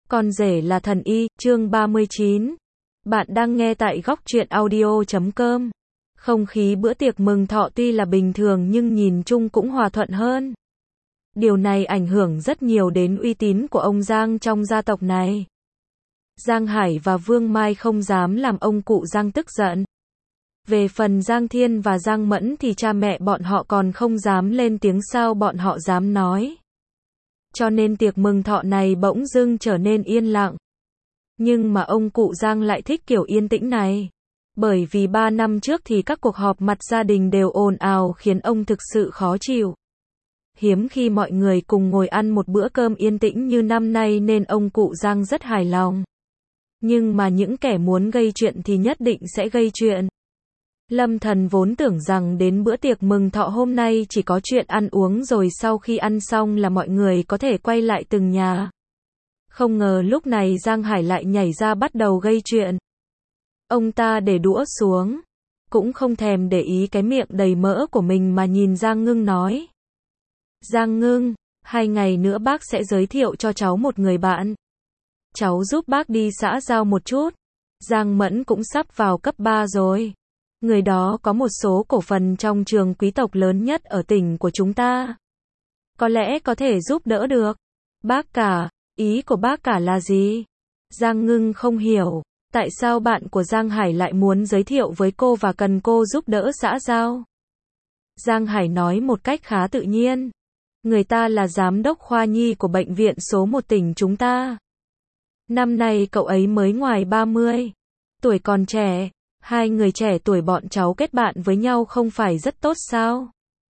Con rể là thần y, chương 39. Bạn đang nghe tại góc truyện audio.com. Không khí bữa tiệc mừng thọ tuy là bình thường nhưng nhìn chung cũng hòa thuận hơn. Điều này ảnh hưởng rất nhiều đến uy tín của ông Giang trong gia tộc này. Giang Hải và Vương Mai không dám làm ông cụ Giang tức giận. Về phần Giang Thiên và Giang Mẫn thì cha mẹ bọn họ còn không dám lên tiếng, sao bọn họ dám nói. Cho nên tiệc mừng thọ này bỗng dưng trở nên yên lặng. Nhưng mà ông cụ Giang lại thích kiểu yên tĩnh này. Bởi vì 3 năm trước thì các cuộc họp mặt gia đình đều ồn ào khiến ông thực sự khó chịu. Hiếm khi mọi người cùng ngồi ăn một bữa cơm yên tĩnh như năm nay nên ông cụ Giang rất hài lòng. Nhưng mà những kẻ muốn gây chuyện thì nhất định sẽ gây chuyện. Lâm Thần vốn tưởng rằng đến bữa tiệc mừng thọ hôm nay chỉ có chuyện ăn uống rồi sau khi ăn xong là mọi người có thể quay lại từng nhà. Không ngờ lúc này Giang Hải lại nhảy ra bắt đầu gây chuyện. Ông ta để đũa xuống, cũng không thèm để ý cái miệng đầy mỡ của mình mà nhìn Giang Ngưng nói. Giang Ngưng, 2 ngày nữa bác sẽ giới thiệu cho cháu một người bạn. Cháu giúp bác đi xã giao một chút. Giang Mẫn cũng sắp vào cấp 3 rồi. Người đó có một số cổ phần trong trường quý tộc lớn nhất ở tỉnh của chúng ta. Có lẽ có thể giúp đỡ được. Bác cả, ý của bác cả là gì? Giang Ngưng không hiểu, tại sao bạn của Giang Hải lại muốn giới thiệu với cô và cần cô giúp đỡ xã giao? Giang Hải nói một cách khá tự nhiên. Người ta là giám đốc khoa nhi của bệnh viện số 1 tỉnh chúng ta. Năm nay cậu ấy mới ngoài 30. Tuổi còn trẻ. 2 người trẻ tuổi bọn cháu kết bạn với nhau không phải rất tốt sao?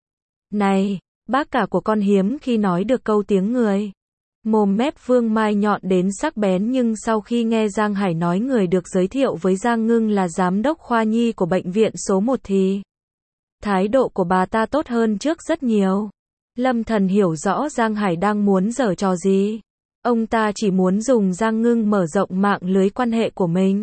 Này, bác cả của con hiếm khi nói được câu tiếng người. Mồm mép Vương Mai nhọn đến sắc bén, nhưng sau khi nghe Giang Hải nói người được giới thiệu với Giang Ngưng là giám đốc khoa nhi của bệnh viện số 1 thì thái độ của bà ta tốt hơn trước rất nhiều. Lâm Thần hiểu rõ Giang Hải đang muốn giở trò gì. Ông ta chỉ muốn dùng Giang Ngưng mở rộng mạng lưới quan hệ của mình.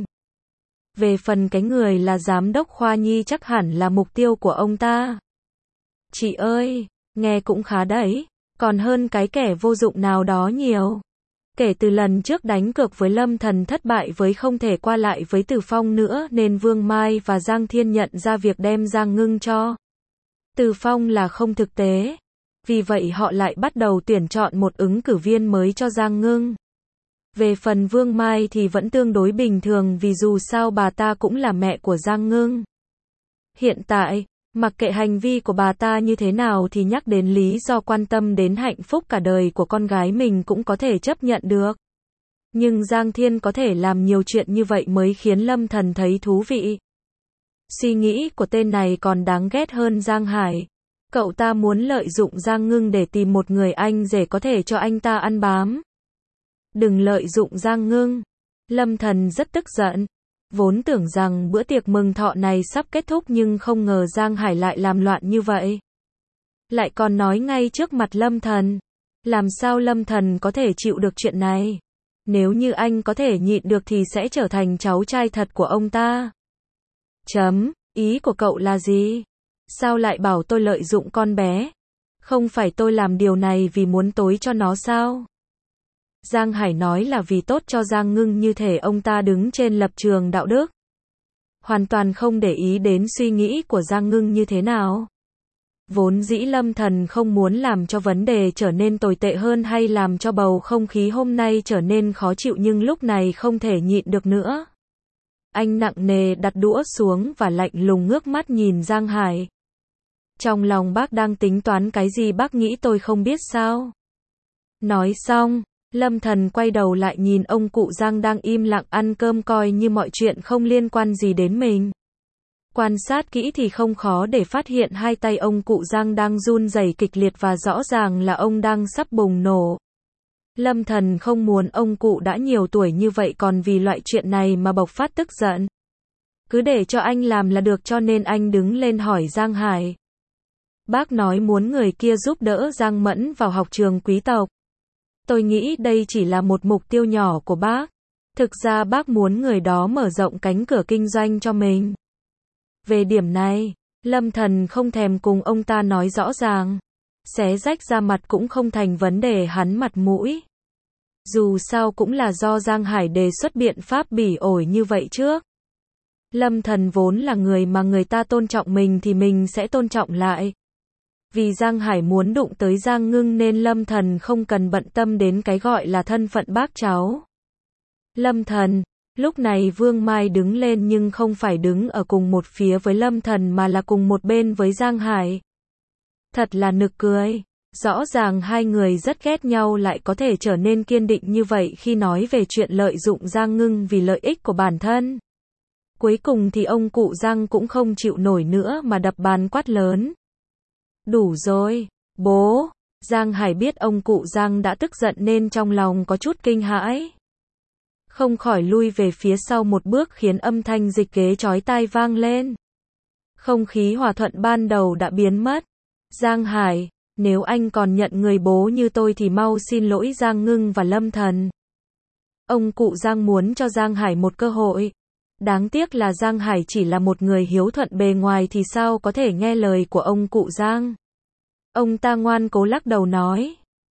Về phần cái người là giám đốc khoa nhi chắc hẳn là mục tiêu của ông ta. Chị ơi, nghe cũng khá đấy, còn hơn cái kẻ vô dụng nào đó nhiều. Kể từ lần trước đánh cược với Lâm Thần thất bại với không thể qua lại với Từ Phong nữa nên Vương Mai và Giang Thiên nhận ra việc đem Giang Ngưng cho Từ Phong là không thực tế. Vì vậy họ lại bắt đầu tuyển chọn một ứng cử viên mới cho Giang Ngưng. Về phần Vương Mai thì vẫn tương đối bình thường vì dù sao bà ta cũng là mẹ của Giang Ngưng. Hiện tại, mặc kệ hành vi của bà ta như thế nào thì nhắc đến lý do quan tâm đến hạnh phúc cả đời của con gái mình cũng có thể chấp nhận được. Nhưng Giang Thiên có thể làm nhiều chuyện như vậy mới khiến Lâm Thần thấy thú vị. Suy nghĩ của tên này còn đáng ghét hơn Giang Hải. Cậu ta muốn lợi dụng Giang Ngưng để tìm một người anh rể có thể cho anh ta ăn bám. Đừng lợi dụng Giang Ngưng. Lâm Thần rất tức giận. Vốn tưởng rằng bữa tiệc mừng thọ này sắp kết thúc nhưng không ngờ Giang Hải lại làm loạn như vậy. Lại còn nói ngay trước mặt Lâm Thần. Làm sao Lâm Thần có thể chịu được chuyện này? Nếu như anh có thể nhịn được thì sẽ trở thành cháu trai thật của ông ta. Ý của cậu là gì? Sao lại bảo tôi lợi dụng con bé? Không phải tôi làm điều này vì muốn tối cho nó sao? Giang Hải nói là vì tốt cho Giang Ngưng, như thể ông ta đứng trên lập trường đạo đức. Hoàn toàn không để ý đến suy nghĩ của Giang Ngưng như thế nào. Vốn dĩ Lâm Thần không muốn làm cho vấn đề trở nên tồi tệ hơn hay làm cho bầu không khí hôm nay trở nên khó chịu, nhưng lúc này không thể nhịn được nữa. Anh nặng nề đặt đũa xuống và lạnh lùng ngước mắt nhìn Giang Hải. Trong lòng bác đang tính toán cái gì bác nghĩ tôi không biết sao? Nói xong, Lâm Thần quay đầu lại nhìn ông cụ Giang đang im lặng ăn cơm coi như mọi chuyện không liên quan gì đến mình. Quan sát kỹ thì không khó để phát hiện hai tay ông cụ Giang đang run rẩy kịch liệt và rõ ràng là ông đang sắp bùng nổ. Lâm Thần không muốn ông cụ đã nhiều tuổi như vậy còn vì loại chuyện này mà bộc phát tức giận. Cứ để cho anh làm là được, cho nên anh đứng lên hỏi Giang Hải. Bác nói muốn người kia giúp đỡ Giang Mẫn vào học trường quý tộc. Tôi nghĩ đây chỉ là một mục tiêu nhỏ của bác. Thực ra bác muốn người đó mở rộng cánh cửa kinh doanh cho mình. Về điểm này, Lâm Thần không thèm cùng ông ta nói rõ ràng. Xé rách ra mặt cũng không thành vấn đề hắn mặt mũi. Dù sao cũng là do Giang Hải đề xuất biện pháp bỉ ổi như vậy trước. Lâm Thần vốn là người mà người ta tôn trọng mình thì mình sẽ tôn trọng lại. Vì Giang Hải muốn đụng tới Giang Ngưng nên Lâm Thần không cần bận tâm đến cái gọi là thân phận bác cháu. Lâm Thần, lúc này Vương Mai đứng lên nhưng không phải đứng ở cùng một phía với Lâm Thần mà là cùng một bên với Giang Hải. Thật là nực cười. Rõ ràng hai người rất ghét nhau lại có thể trở nên kiên định như vậy khi nói về chuyện lợi dụng Giang Ngưng vì lợi ích của bản thân. Cuối cùng thì ông cụ Giang cũng không chịu nổi nữa mà đập bàn quát lớn. Đủ rồi, bố. Giang Hải biết ông cụ Giang đã tức giận nên trong lòng có chút kinh hãi. Không khỏi lui về phía sau một bước khiến âm thanh dịch ghế chói tai vang lên. Không khí hòa thuận ban đầu đã biến mất. Giang Hải, nếu anh còn nhận người bố như tôi thì mau xin lỗi Giang Ngưng và Lâm Thần. Ông cụ Giang muốn cho Giang Hải một cơ hội. Đáng tiếc là Giang Hải chỉ là một người hiếu thuận bề ngoài thì sao có thể nghe lời của ông cụ Giang. Ông ta ngoan cố lắc đầu nói.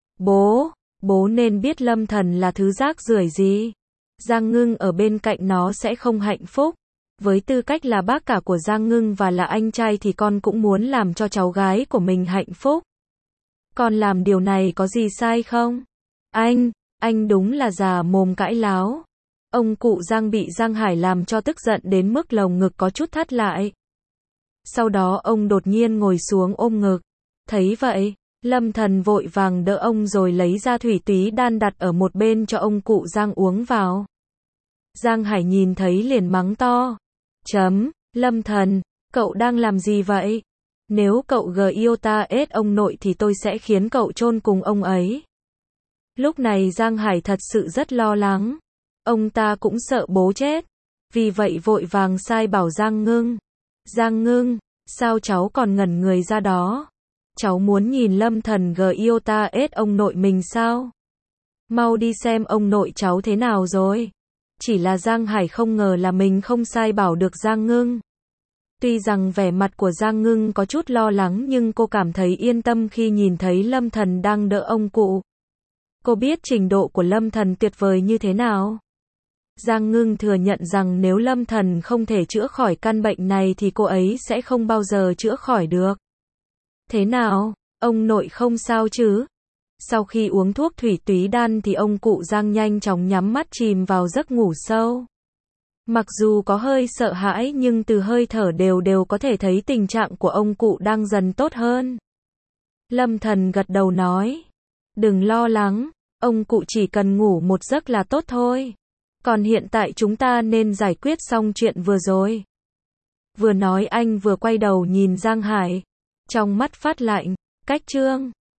Bố nên biết Lâm Thần là thứ rác rưởi gì. Giang Ngưng ở bên cạnh nó sẽ không hạnh phúc. Với tư cách là bác cả của Giang Ngưng và là anh trai thì con cũng muốn làm cho cháu gái của mình hạnh phúc. Con làm điều này có gì sai không? Anh đúng là già mồm cãi láo. Ông cụ Giang bị Giang Hải làm cho tức giận đến mức lồng ngực có chút thắt lại. Sau đó ông đột nhiên ngồi xuống ôm ngực. Thấy vậy, Lâm Thần vội vàng đỡ ông rồi lấy ra thủy túy đan đặt ở một bên cho ông cụ Giang uống vào. Giang Hải nhìn thấy liền mắng to. Lâm Thần, cậu đang làm gì vậy? Nếu cậu Giota ông nội thì tôi sẽ khiến cậu chôn cùng ông ấy. Lúc này Giang Hải thật sự rất lo lắng. Ông ta cũng sợ bố chết. Vì vậy vội vàng sai bảo Giang Ngưng. Giang Ngưng, sao cháu còn ngẩn người ra đó? Cháu muốn nhìn Lâm Thần Giota ông nội mình sao? Mau đi xem ông nội cháu thế nào rồi. Chỉ là Giang Hải không ngờ là mình không sai bảo được Giang Ngưng. Tuy rằng vẻ mặt của Giang Ngưng có chút lo lắng nhưng cô cảm thấy yên tâm khi nhìn thấy Lâm Thần đang đỡ ông cụ. Cô biết trình độ của Lâm Thần tuyệt vời như thế nào. Giang Ngưng thừa nhận rằng nếu Lâm Thần không thể chữa khỏi căn bệnh này thì cô ấy sẽ không bao giờ chữa khỏi được. Thế nào, ông nội không sao chứ? Sau khi uống thuốc thủy túy đan thì ông cụ Giang nhanh chóng nhắm mắt chìm vào giấc ngủ sâu. Mặc dù có hơi sợ hãi nhưng từ hơi thở đều có thể thấy tình trạng của ông cụ đang dần tốt hơn. Lâm Thần gật đầu nói. Đừng lo lắng, ông cụ chỉ cần ngủ một giấc là tốt thôi. Còn hiện tại chúng ta nên giải quyết xong chuyện vừa rồi. Vừa nói anh vừa quay đầu nhìn Giang Hải. Trong mắt phát lạnh, cách chương.